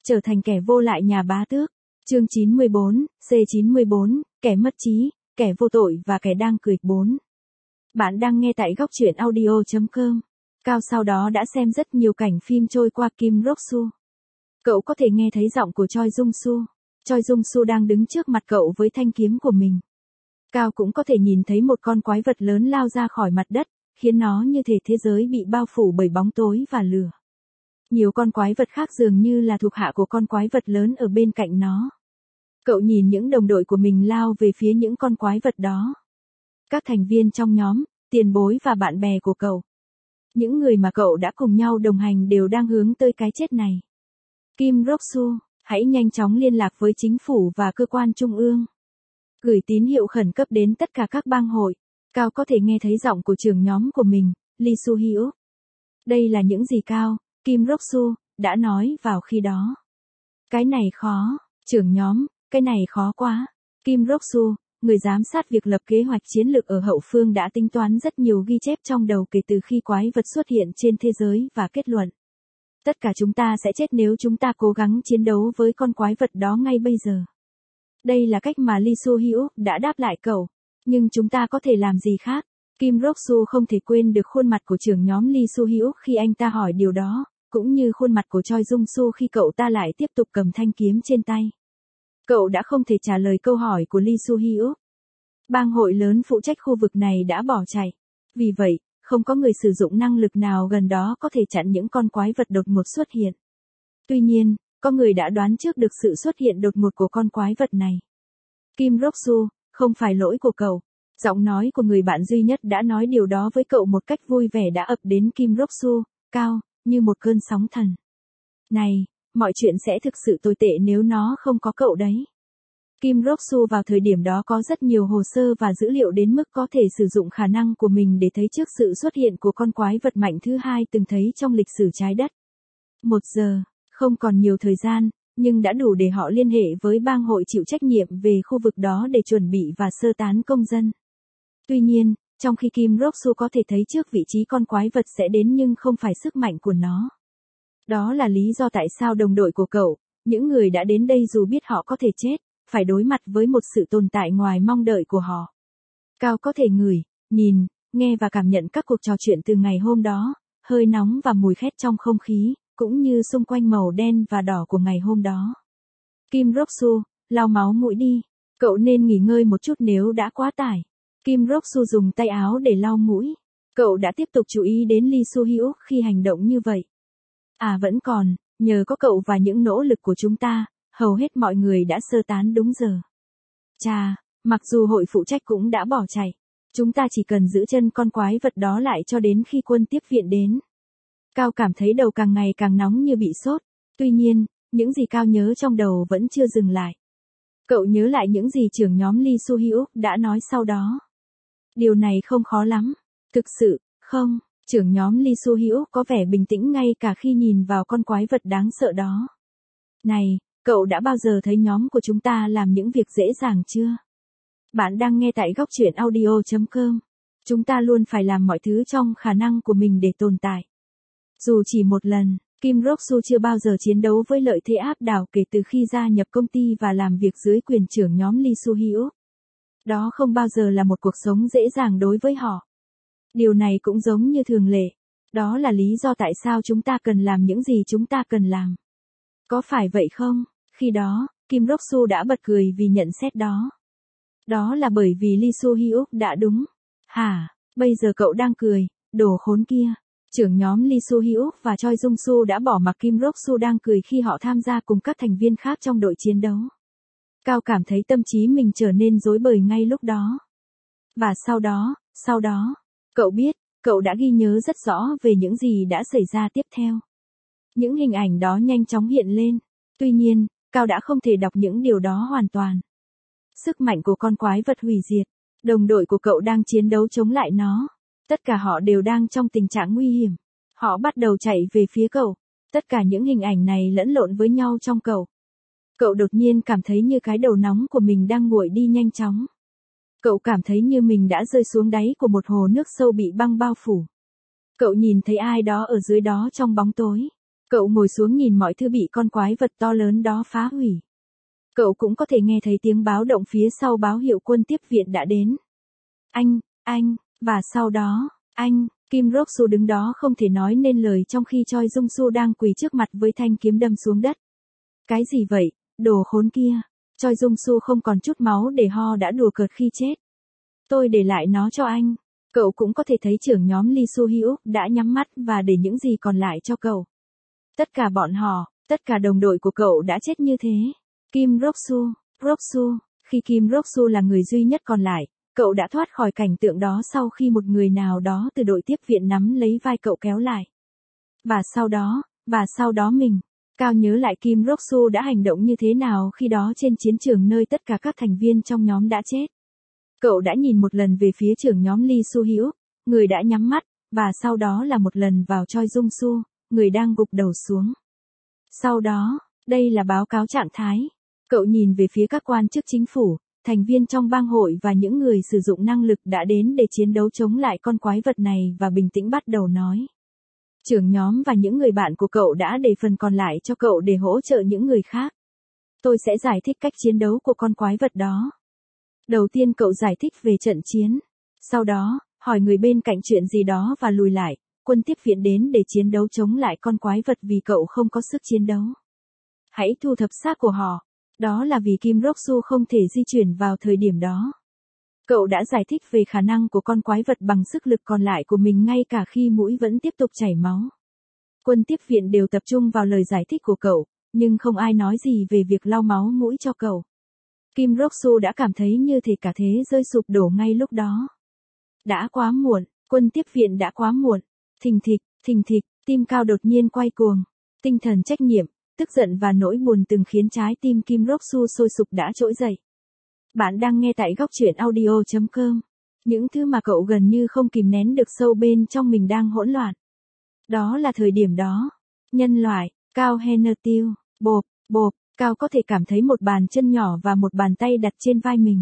Trở thành kẻ vô lại nhà bá tước. Chương 94, C94, kẻ mất trí, kẻ vô tội và kẻ đang cười 4. Bạn đang nghe tại góc truyện audio.com. Cao sau đó đã xem rất nhiều cảnh phim trôi qua Kim Rok-soo. Cậu có thể nghe thấy giọng của Choi Jung-soo. Choi Jung-soo đang đứng trước mặt cậu với thanh kiếm của mình. Cao cũng có thể nhìn thấy một con quái vật lớn lao ra khỏi mặt đất, khiến nó như thể thế giới bị bao phủ bởi bóng tối và lửa. Nhiều con quái vật khác dường như là thuộc hạ của con quái vật lớn ở bên cạnh nó. Cậu nhìn những đồng đội của mình lao về phía những con quái vật đó. Các thành viên trong nhóm, tiền bối và bạn bè của cậu. Những người mà cậu đã cùng nhau đồng hành đều đang hướng tới cái chết này. Kim Rok-soo, hãy nhanh chóng liên lạc với chính phủ và cơ quan trung ương. Gửi tín hiệu khẩn cấp đến tất cả các bang hội. Cao có thể nghe thấy giọng của trưởng nhóm của mình, Lee Soo-hyuk. Đây là những gì Cao, Kim Rok-soo, đã nói vào khi đó. Cái này khó, trưởng nhóm, cái này khó quá. Kim Rok-soo, người giám sát việc lập kế hoạch chiến lược ở hậu phương đã tính toán rất nhiều ghi chép trong đầu kể từ khi quái vật xuất hiện trên thế giới và kết luận. Tất cả chúng ta sẽ chết nếu chúng ta cố gắng chiến đấu với con quái vật đó ngay bây giờ. Đây là cách mà Lee Soo-hyuk đã đáp lại cậu. Nhưng chúng ta có thể làm gì khác? Kim Rok-soo không thể quên được khuôn mặt của trưởng nhóm Lee Soo-hyuk khi anh ta hỏi điều đó, cũng như khuôn mặt của Choi Jung-soo khi cậu ta lại tiếp tục cầm thanh kiếm trên tay. Cậu đã không thể trả lời câu hỏi của Lee Soo-hyuk. Bang hội lớn phụ trách khu vực này đã bỏ chạy. Vì vậy, không có người sử dụng năng lực nào gần đó có thể chặn những con quái vật đột ngột xuất hiện. Tuy nhiên, có người đã đoán trước được sự xuất hiện đột ngột của con quái vật này. Kim Rok-soo, không phải lỗi của cậu. Giọng nói của người bạn duy nhất đã nói điều đó với cậu một cách vui vẻ đã ập đến Kim Rok-soo, Cao, như một cơn sóng thần. Này, mọi chuyện sẽ thực sự tồi tệ nếu nó không có cậu đấy. Kim Rok-soo vào thời điểm đó có rất nhiều hồ sơ và dữ liệu đến mức có thể sử dụng khả năng của mình để thấy trước sự xuất hiện của con quái vật mạnh thứ hai từng thấy trong lịch sử trái đất. 1 giờ, không còn nhiều thời gian, nhưng đã đủ để họ liên hệ với bang hội chịu trách nhiệm về khu vực đó để chuẩn bị và sơ tán công dân. Tuy nhiên, trong khi Kim Rok-soo có thể thấy trước vị trí con quái vật sẽ đến nhưng không phải sức mạnh của nó. Đó là lý do tại sao đồng đội của cậu, những người đã đến đây dù biết họ có thể chết, phải đối mặt với một sự tồn tại ngoài mong đợi của họ. Cao có thể ngửi, nhìn, nghe và cảm nhận các cuộc trò chuyện từ ngày hôm đó, hơi nóng và mùi khét trong không khí, cũng như xung quanh màu đen và đỏ của ngày hôm đó. Kim Rok-soo, lau máu mũi đi. Cậu nên nghỉ ngơi một chút nếu đã quá tải. Kim Rok-soo dùng tay áo để lau mũi. Cậu đã tiếp tục chú ý đến Lee Soo-hyuk khi hành động như vậy. Vẫn còn, nhờ có cậu và những nỗ lực của chúng ta, hầu hết mọi người đã sơ tán đúng giờ. Chà, mặc dù hội phụ trách cũng đã bỏ chạy, chúng ta chỉ cần giữ chân con quái vật đó lại cho đến khi quân tiếp viện đến. Cao cảm thấy đầu càng ngày càng nóng như bị sốt. Tuy nhiên, những gì Cao nhớ trong đầu vẫn chưa dừng lại. Cậu nhớ lại những gì trưởng nhóm Lee Soo-hyuk đã nói sau đó. Điều này không khó lắm. Thực sự, không, trưởng nhóm Lee Soo-hyuk có vẻ bình tĩnh ngay cả khi nhìn vào con quái vật đáng sợ đó. Này, cậu đã bao giờ thấy nhóm của chúng ta làm những việc dễ dàng chưa? Bạn đang nghe tại góc truyện audio.com. Chúng ta luôn phải làm mọi thứ trong khả năng của mình để tồn tại. Dù chỉ một lần, Kim Rok-soo chưa bao giờ chiến đấu với lợi thế áp đảo kể từ khi gia nhập công ty và làm việc dưới quyền trưởng nhóm Lee Soo-hyuk. Đó không bao giờ là một cuộc sống dễ dàng đối với họ. Điều này cũng giống như thường lệ. Đó là lý do tại sao chúng ta cần làm những gì chúng ta cần làm. Có phải vậy không? Khi đó, Kim Rok-soo đã bật cười vì nhận xét đó. Đó là bởi vì Lee Soo-hyuk đã đúng. Hả, bây giờ cậu đang cười, đồ khốn kia. Trưởng nhóm Lee Soo-hyuk và Choi Jung-soo đã bỏ mặc Kim Rok-soo đang cười khi họ tham gia cùng các thành viên khác trong đội chiến đấu. Cao cảm thấy tâm trí mình trở nên rối bời ngay lúc đó. Và sau đó, cậu biết, cậu đã ghi nhớ rất rõ về những gì đã xảy ra tiếp theo. Những hình ảnh đó nhanh chóng hiện lên. Tuy nhiên, Cao đã không thể đọc những điều đó hoàn toàn. Sức mạnh của con quái vật hủy diệt. Đồng đội của cậu đang chiến đấu chống lại nó. Tất cả họ đều đang trong tình trạng nguy hiểm. Họ bắt đầu chạy về phía cậu. Tất cả những hình ảnh này lẫn lộn với nhau trong cậu. Cậu đột nhiên cảm thấy như cái đầu nóng của mình đang nguội đi nhanh chóng. Cậu cảm thấy như mình đã rơi xuống đáy của một hồ nước sâu bị băng bao phủ. Cậu nhìn thấy ai đó ở dưới đó trong bóng tối. Cậu ngồi xuống nhìn mọi thứ bị con quái vật to lớn đó phá hủy. Cậu cũng có thể nghe thấy tiếng báo động phía sau báo hiệu quân tiếp viện đã đến. Anh, và sau đó, Kim Rok-su đứng đó không thể nói nên lời trong khi Choi Jung-su đang quỳ trước mặt với thanh kiếm đâm xuống đất. Cái gì vậy, đồ khốn kia? Choi Jung-su không còn chút máu để ho đã đùa cợt khi chết. Tôi để lại nó cho anh. Cậu cũng có thể thấy trưởng nhóm Lee Soo-hyuk đã nhắm mắt và để những gì còn lại cho cậu. Tất cả bọn họ, tất cả đồng đội của cậu đã chết như thế. Kim Rok-su, khi Kim Rok-su là người duy nhất còn lại, cậu đã thoát khỏi cảnh tượng đó sau khi một người nào đó từ đội tiếp viện nắm lấy vai cậu kéo lại. Và sau đó mình. Cao nhớ lại Kim Rok-su đã hành động như thế nào khi đó trên chiến trường nơi tất cả các thành viên trong nhóm đã chết. Cậu đã nhìn một lần về phía trưởng nhóm Lee Soo-hyuk, người đã nhắm mắt, và sau đó là một lần vào Choi Jung-su, người đang gục đầu xuống. Sau đó, đây là báo cáo trạng thái. Cậu nhìn về phía các quan chức chính phủ, thành viên trong bang hội và những người sử dụng năng lực đã đến để chiến đấu chống lại con quái vật này và bình tĩnh bắt đầu nói. Trưởng nhóm và những người bạn của cậu đã để phần còn lại cho cậu để hỗ trợ những người khác. Tôi sẽ giải thích cách chiến đấu của con quái vật đó. Đầu tiên cậu giải thích về trận chiến. Sau đó, hỏi người bên cạnh chuyện gì đó và lùi lại, quân tiếp viện đến để chiến đấu chống lại con quái vật vì cậu không có sức chiến đấu. Hãy thu thập xác của họ. Đó là vì Kim Rok-su không thể di chuyển vào thời điểm đó. Cậu đã giải thích về khả năng của con quái vật bằng sức lực còn lại của mình ngay cả khi mũi vẫn tiếp tục chảy máu. Quân tiếp viện đều tập trung vào lời giải thích của cậu, nhưng không ai nói gì về việc lau máu mũi cho cậu. Kim Rok-su đã cảm thấy như thể cả thế giới sụp đổ ngay lúc đó. Đã quá muộn, quân tiếp viện đã quá muộn. Thình thịch, tim Cao đột nhiên quay cuồng. Tinh thần trách nhiệm, tức giận và nỗi buồn từng khiến trái tim Kim Rok-su sôi sục đã trỗi dậy. Bạn đang nghe tại góc truyện audio.com. Những thứ mà cậu gần như không kìm nén được sâu bên trong mình đang hỗn loạn. Đó là thời điểm đó. Nhân loại, Cao Henertil, bộp, Cao có thể cảm thấy một bàn chân nhỏ và một bàn tay đặt trên vai mình.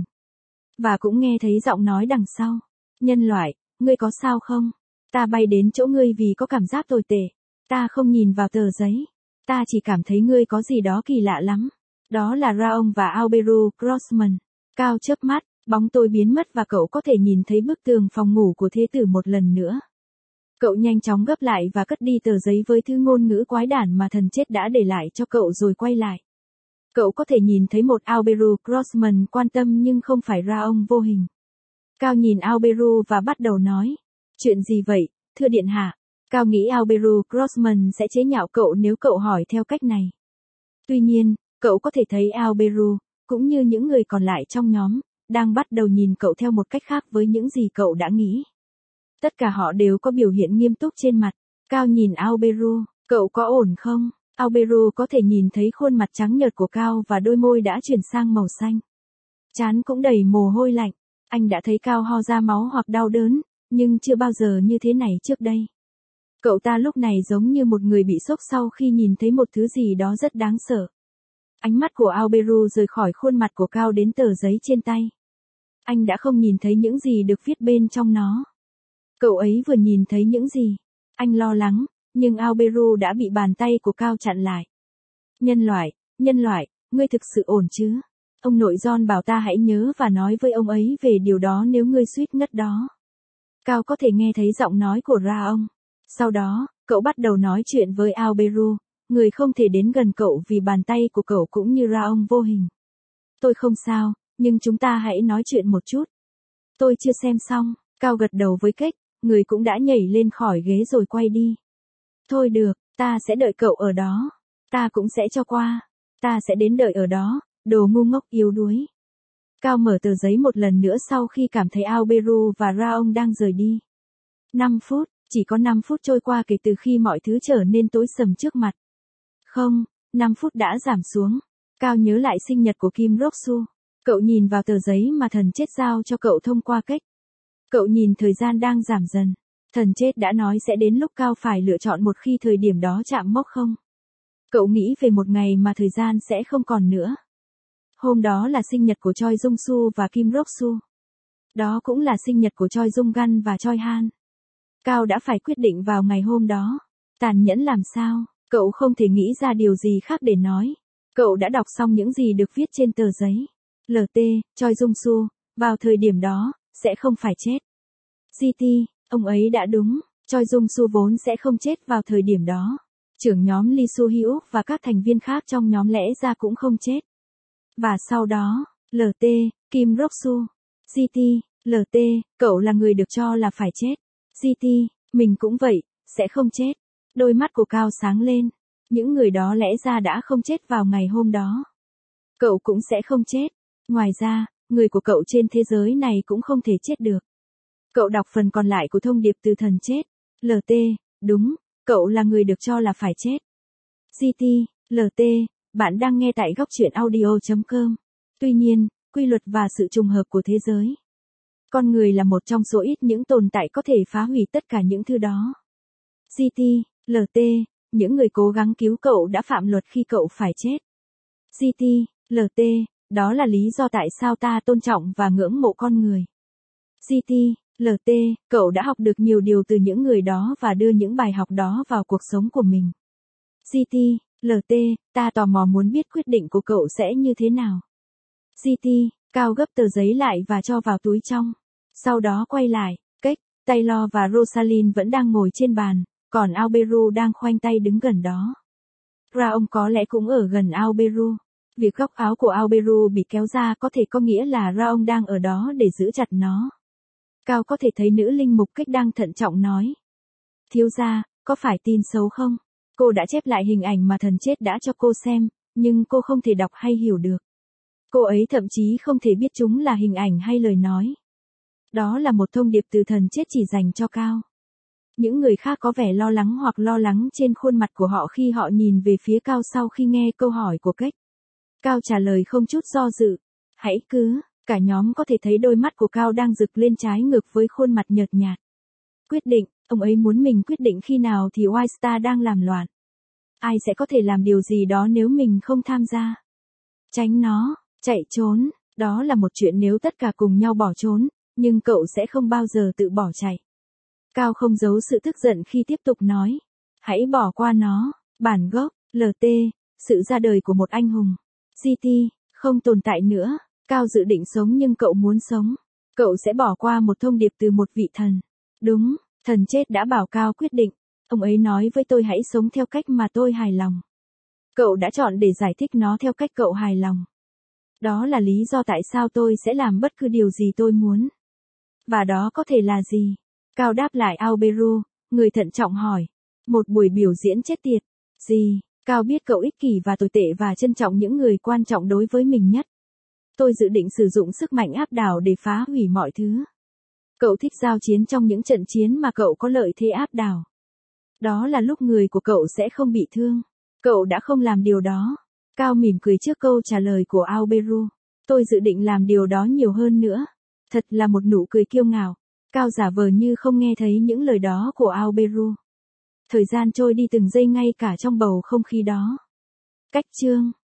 Và cũng nghe thấy giọng nói đằng sau. Nhân loại, ngươi có sao không? Ta bay đến chỗ ngươi vì có cảm giác tồi tệ. Ta không nhìn vào tờ giấy. Ta chỉ cảm thấy ngươi có gì đó kỳ lạ lắm. Đó là Raong và Alberu Grossman. Cao chớp mắt, bóng tôi biến mất và cậu có thể nhìn thấy bức tường phòng ngủ của thế tử một lần nữa. Cậu nhanh chóng gấp lại và cất đi tờ giấy với thứ ngôn ngữ quái đản mà thần chết đã để lại cho cậu rồi quay lại. Cậu có thể nhìn thấy một Alberu Grossman quan tâm nhưng không phải Raong vô hình. Cao nhìn Alberu và bắt đầu nói. Chuyện gì vậy, thưa điện hạ? Cao nghĩ Alberu Grossman sẽ chế nhạo cậu nếu cậu hỏi theo cách này. Tuy nhiên, cậu có thể thấy Alberu, cũng như những người còn lại trong nhóm, đang bắt đầu nhìn cậu theo một cách khác với những gì cậu đã nghĩ. Tất cả họ đều có biểu hiện nghiêm túc trên mặt. Cao nhìn Alberu, cậu có ổn không? Alberu có thể nhìn thấy khuôn mặt trắng nhợt của Cao và đôi môi đã chuyển sang màu xanh. Trán cũng đầy mồ hôi lạnh. Anh đã thấy Cao ho ra máu hoặc đau đớn, nhưng chưa bao giờ như thế này trước đây. Cậu ta lúc này giống như một người bị sốc sau khi nhìn thấy một thứ gì đó rất đáng sợ. Ánh mắt của Alberu rời khỏi khuôn mặt của Cao đến tờ giấy trên tay. Anh đã không nhìn thấy những gì được viết bên trong nó. Cậu ấy vừa nhìn thấy những gì. Anh lo lắng, nhưng Alberu đã bị bàn tay của Cao chặn lại. Nhân loại, ngươi thực sự ổn chứ? Ông nội John bảo ta hãy nhớ và nói với ông ấy về điều đó nếu ngươi suýt ngất đó. Cao có thể nghe thấy giọng nói của Raong. Sau đó, cậu bắt đầu nói chuyện với Alberu, người không thể đến gần cậu vì bàn tay của cậu cũng như Raong vô hình. Tôi không sao, nhưng chúng ta hãy nói chuyện một chút. Tôi chưa xem xong. Cao gật đầu với Kếch, người cũng đã nhảy lên khỏi ghế rồi quay đi. Thôi được, ta sẽ đợi cậu ở đó. Ta cũng sẽ cho qua. Ta sẽ đến đợi ở đó, đồ ngu ngốc yếu đuối. Cao mở tờ giấy một lần nữa sau khi cảm thấy Alberu và Raong đang rời đi. 5 phút, chỉ có 5 phút trôi qua kể từ khi mọi thứ trở nên tối sầm trước mặt. Không, 5 phút đã giảm xuống. Cao nhớ lại sinh nhật của Kim Rok-su. Cậu nhìn vào tờ giấy mà thần chết giao cho cậu thông qua Kếch. Cậu nhìn thời gian đang giảm dần. Thần chết đã nói sẽ đến lúc Cao phải lựa chọn một khi thời điểm đó chạm mốc không. Cậu nghĩ về một ngày mà thời gian sẽ không còn nữa. Hôm đó là sinh nhật của Choi Jung-su và Kim Rok-su. Đó cũng là sinh nhật của Choi Jung-gan và Choi Han. Cao đã phải quyết định vào ngày hôm đó. Tàn nhẫn làm sao? Cậu không thể nghĩ ra điều gì khác để nói. Cậu đã đọc xong những gì được viết trên tờ giấy. LT, Choi Jung Soo, vào thời điểm đó, sẽ không phải chết. GT, ông ấy đã đúng, Choi Jung Soo vốn sẽ không chết vào thời điểm đó. Trưởng nhóm Lee Soo Hyuk và các thành viên khác trong nhóm lẽ ra cũng không chết. Và sau đó, LT, Kim Rok Soo. GT, LT, cậu là người được cho là phải chết. GT, mình cũng vậy, sẽ không chết. Đôi mắt của Cao sáng lên. Những người đó lẽ ra đã không chết vào ngày hôm đó. Cậu cũng sẽ không chết. Ngoài ra, người của cậu trên thế giới này cũng không thể chết được. Cậu đọc phần còn lại của thông điệp từ thần chết. LT, đúng, cậu là người được cho là phải chết. GT, LT, bạn đang nghe tại góc truyện audio.com. Tuy nhiên, quy luật và sự trùng hợp của thế giới. Con người là một trong số ít những tồn tại có thể phá hủy tất cả những thứ đó. GT, LT, những người cố gắng cứu cậu đã phạm luật khi cậu phải chết. GT, LT, đó là lý do tại sao ta tôn trọng và ngưỡng mộ con người. GT, LT, cậu đã học được nhiều điều từ những người đó và đưa những bài học đó vào cuộc sống của mình. GT, LT, ta tò mò muốn biết quyết định của cậu sẽ như thế nào. GT, Cao gấp tờ giấy lại và cho vào túi trong. Sau đó quay lại, Cách, Taylor và Rosalind vẫn đang ngồi trên bàn, còn Alberu đang khoanh tay đứng gần đó. Raong có lẽ cũng ở gần Alberu. Việc góc áo của Alberu bị kéo ra có thể có nghĩa là Raong đang ở đó để giữ chặt nó. Cao có thể thấy nữ linh mục Cách đang thận trọng nói. Thiếu gia, có phải tin xấu không? Cô đã chép lại hình ảnh mà thần chết đã cho cô xem, nhưng cô không thể đọc hay hiểu được. Cô ấy thậm chí không thể biết chúng là hình ảnh hay lời nói. Đó là một thông điệp từ thần chết chỉ dành cho Cao. Những người khác có vẻ lo lắng hoặc lo lắng trên khuôn mặt của họ khi họ nhìn về phía Cao sau khi nghe câu hỏi của Cách. Cao trả lời không chút do dự. Hãy cứ, cả nhóm có thể thấy đôi mắt của Cao đang rực lên trái ngược với khuôn mặt nhợt nhạt. Quyết định, ông ấy muốn mình quyết định khi nào thì White Star đang làm loạn. Ai sẽ có thể làm điều gì đó nếu mình không tham gia? Tránh nó, chạy trốn, đó là một chuyện nếu tất cả cùng nhau bỏ trốn, nhưng cậu sẽ không bao giờ tự bỏ chạy. Cao không giấu sự tức giận khi tiếp tục nói. Hãy bỏ qua nó, bản gốc, LT, sự ra đời của một anh hùng. GT, không tồn tại nữa. Cao dự định sống nhưng cậu muốn sống. Cậu sẽ bỏ qua một thông điệp từ một vị thần. Đúng, thần chết đã bảo Cao quyết định. Ông ấy nói với tôi hãy sống theo cách mà tôi hài lòng. Cậu đã chọn để giải thích nó theo cách cậu hài lòng. Đó là lý do tại sao tôi sẽ làm bất cứ điều gì tôi muốn. Và đó có thể là gì? Cao đáp lại Alberu, người thận trọng hỏi. Một buổi biểu diễn chết tiệt. Gì? Cao biết cậu ích kỷ và tồi tệ và trân trọng những người quan trọng đối với mình nhất. Tôi dự định sử dụng sức mạnh áp đảo để phá hủy mọi thứ. Cậu thích giao chiến trong những trận chiến mà cậu có lợi thế áp đảo. Đó là lúc người của cậu sẽ không bị thương. Cậu đã không làm điều đó. Cao mỉm cười trước câu trả lời của Alberu. Tôi dự định làm điều đó nhiều hơn nữa. Thật là một nụ cười kiêu ngạo. Cao giả vờ như không nghe thấy những lời đó của Alberu. Thời gian trôi đi từng giây ngay cả trong bầu không khí đó. Cách chương